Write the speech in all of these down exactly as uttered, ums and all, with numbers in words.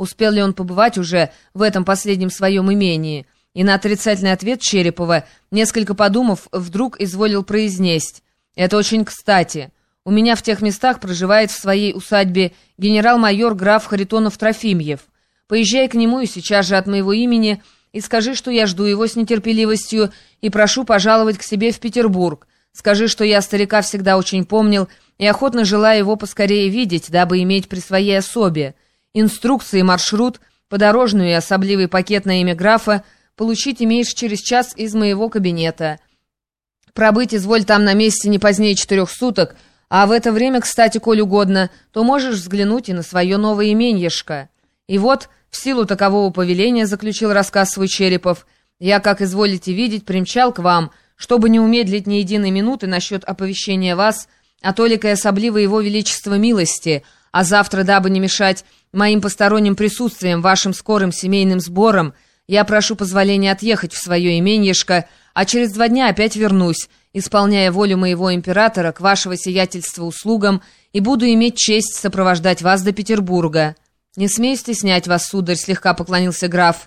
успел ли он побывать уже в этом последнем своем имении, и на отрицательный ответ Черепова, несколько подумав, вдруг изволил произнесть: «Это очень кстати. У меня в тех местах проживает в своей усадьбе генерал-майор граф Харитонов-Трофимьев. Поезжай к нему и сейчас же от моего имени и скажи, что я жду его с нетерпеливостью и прошу пожаловать к себе в Петербург. Скажи, что я старика всегда очень помнил и охотно желаю его поскорее видеть, дабы иметь при своей особе. Инструкции, маршрут, подорожную и особливый пакет на имя графа получить имеешь через час из моего кабинета. Пробыть изволь там на месте не позднее четырех суток, а в это время, кстати, коль угодно, то можешь взглянуть и на свое новое именьешко». И вот, в силу такового повеления, заключил рассказ свой Черепов, я, как изволите видеть, примчал к вам, чтобы не умедлить ни единой минуты насчет оповещения вас о толикой особливо его величества милости, а завтра, дабы не мешать моим посторонним присутствием вашим скорым семейным сборам, я прошу позволения отъехать в свое именьишко, а через два дня опять вернусь, исполняя волю моего императора к вашего сиятельства услугам, и буду иметь честь сопровождать вас до Петербурга. «Не смей стеснять вас, сударь», — слегка поклонился граф.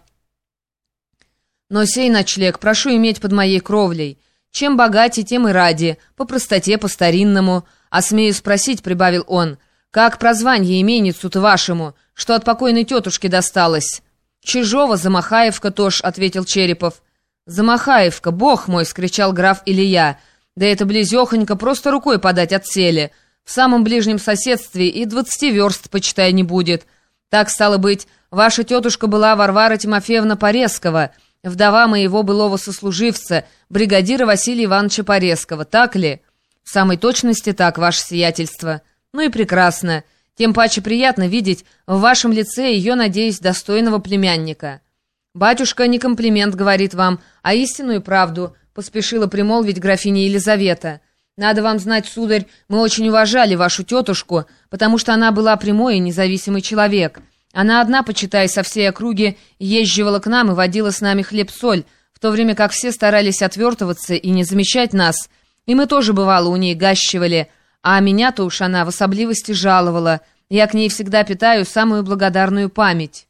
«Но сей ночлег прошу иметь под моей кровлей. Чем богатей, тем и ради, по простоте, по-старинному. А смею спросить», — прибавил он, — «как прозванье именицу-то вашему, что от покойной тетушки досталось?» «Чижова, Замахаевка тоже», — ответил Черепов. «Замахаевка, бог мой!» — скричал граф Илья. «Да это близехонько, просто рукой подать от сели. В самом ближнем соседстве и двадцати верст, почитай, не будет. Так, стало быть, ваша тетушка была Варвара Тимофеевна Порезкова, вдова моего былого сослуживца, бригадира Василия Ивановича Порезкова, так ли?» «В самой точности так, ваше сиятельство». «Ну и прекрасно. Тем паче приятно видеть в вашем лице ее, надеюсь, достойного племянника». «Батюшка не комплимент говорит вам, а истинную правду», — поспешила примолвить графиня Елизавета. «Надо вам знать, сударь, мы очень уважали вашу тетушку, потому что она была прямой и независимый человек. Она одна, почитай, со всей округи езживала к нам и водила с нами хлеб-соль, в то время как все старались отвертываться и не замечать нас. И мы тоже, бывало, у ней гащивали, а меня-то уж она в особливости жаловала. Я к ней всегда питаю самую благодарную память».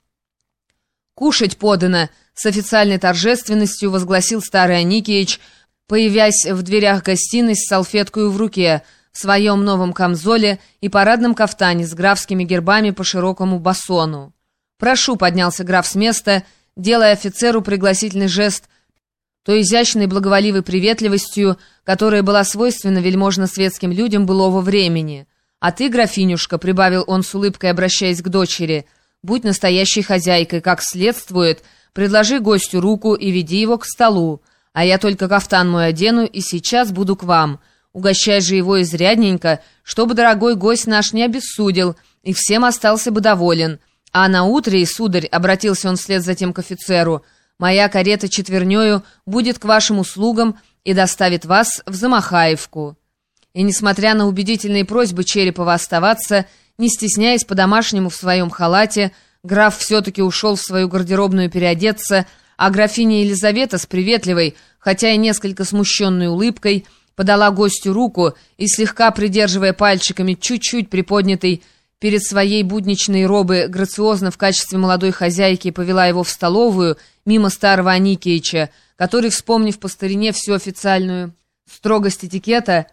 «Кушать подано», — с официальной торжественностью возгласил старый Аникеич, появясь в дверях гостиной с салфеткой в руке, в своем новом камзоле и парадном кафтане с графскими гербами по широкому басону. «Прошу», — поднялся граф с места, делая офицеру пригласительный жест, той изящной благоволивой приветливостью, которая была свойственна вельможно-светским людям былого времени. «А ты, графинюшка», — прибавил он с улыбкой, обращаясь к дочери, — «будь настоящей хозяйкой, как следствует, предложи гостю руку и веди его к столу, а я только кафтан мой одену и сейчас буду к вам. Угощай же его изрядненько, чтобы дорогой гость наш не обессудил и всем остался бы доволен. А на утре, сударь, — обратился он вслед затем к офицеру, — моя карета четвернёю будет к вашим услугам и доставит вас в Замахаевку». И, несмотря на убедительные просьбы Черепова оставаться, не стесняясь по-домашнему в своем халате, граф все-таки ушел в свою гардеробную переодеться, а графиня Елизавета с приветливой, хотя и несколько смущенной улыбкой, подала гостю руку и, слегка придерживая пальчиками чуть-чуть приподнятой перед своей будничной робы, грациозно в качестве молодой хозяйки повела его в столовую мимо старого Аникеича, который, вспомнив по старине всю официальную строгость этикета,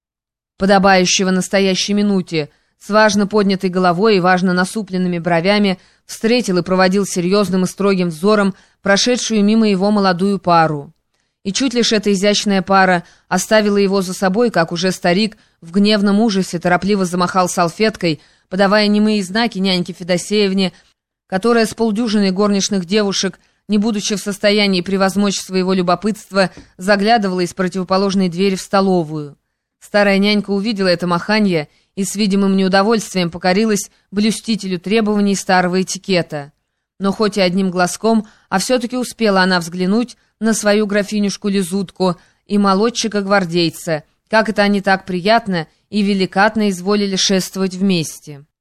подобающего настоящей минуте, с важно поднятой головой и важно насупленными бровями, встретил и проводил серьезным и строгим взором прошедшую мимо его молодую пару. И чуть лишь эта изящная пара оставила его за собой, как уже старик в гневном ужасе торопливо замахал салфеткой, подавая немые знаки няньке Федосеевне, которая с полдюжиной горничных девушек, не будучи в состоянии превозмочь своего любопытства, заглядывала из противоположной двери в столовую. Старая нянька увидела это маханье и с видимым неудовольствием покорилась блюстителю требований старого этикета. Но хоть и одним глазком, а все-таки успела она взглянуть на свою графинюшку-лизутку и молодчика-гвардейца, как это они так приятно и великатно изволили шествовать вместе.